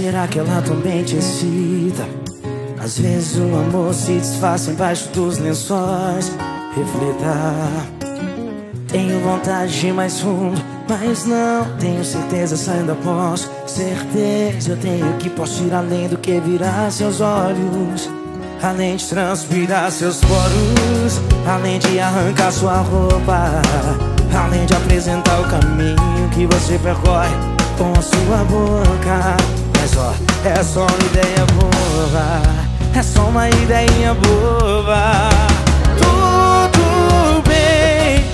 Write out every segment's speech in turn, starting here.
será que ela também te excita? Às vezes o amor se disfarça embaixo dos lençóis. Reflita. Tenho vontade de ir mais fundo, mas não tenho certeza se ainda posso. Certeza eu tenho que posso ir além do que virar seus olhos, além de transpirar seus poros, além de arrancar sua roupa, além de apresentar o caminho que você percorre com a sua boca. Mas ó, é só uma ideia boba, é só uma ideinha boba. Tudo bem,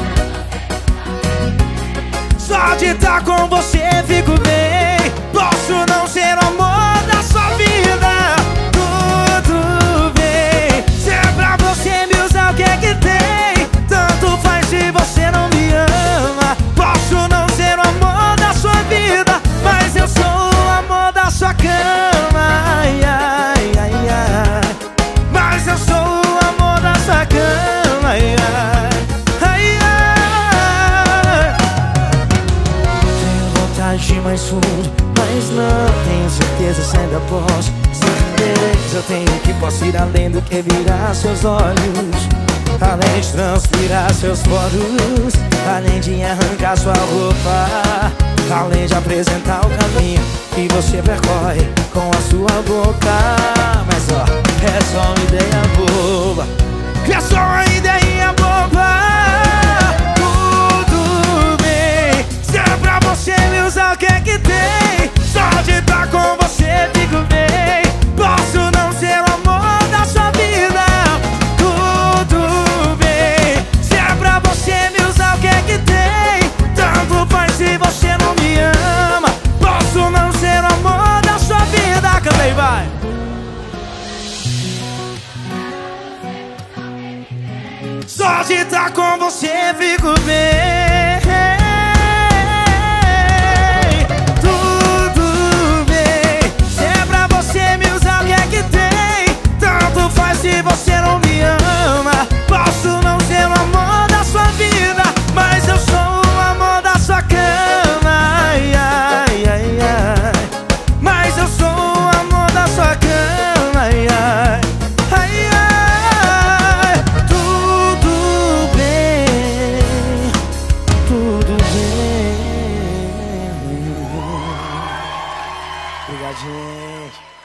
só de estar com você fico bem. Posso não ser o amor da sua vida, tudo bem. Se é pra você me usar, o que é que tem? Tanto faz se você não me ama. Posso não ser o amor da sua vida, mas eu sou o amor da sua cama. Ai, ai, ai, ai. Mas eu sou o amor da sua cama. Ai, ai, ai, ai. Tenho vontade de ir mais fundo, mas não tenho certeza se ainda posso. Certeza eu tenho que posso ir além do que virar seus olhos, além de transpirar seus poros, além de arrancar sua roupa, além de apresentar o caminho que você percorre com a sua boca. Mas ó, é só uma ideia boba, é só uma ideinha boba. Tudo bem, se é pra você me usar, o que é que tem? Só de estar com você fico bem. Posso não ser o amor da sua vida, tudo bem. Se é pra você me usar, o que é que tem? Tanto faz se você não me ama. Posso não ser o amor da sua vida. Canta aí, vai. Só de estar com você fico bem. Tudo bem. Se é pra você me usar, o que é que tem? Tanto faz se você não me ama. Posso não ser o amor da sua vida, mas eu sou o amor da sua cama. Ai, ai, ai, ai. Mas eu sou o amor da sua cama. Ai, ai, ai, ai. Tudo bem, tudo bem. Obrigado, gente.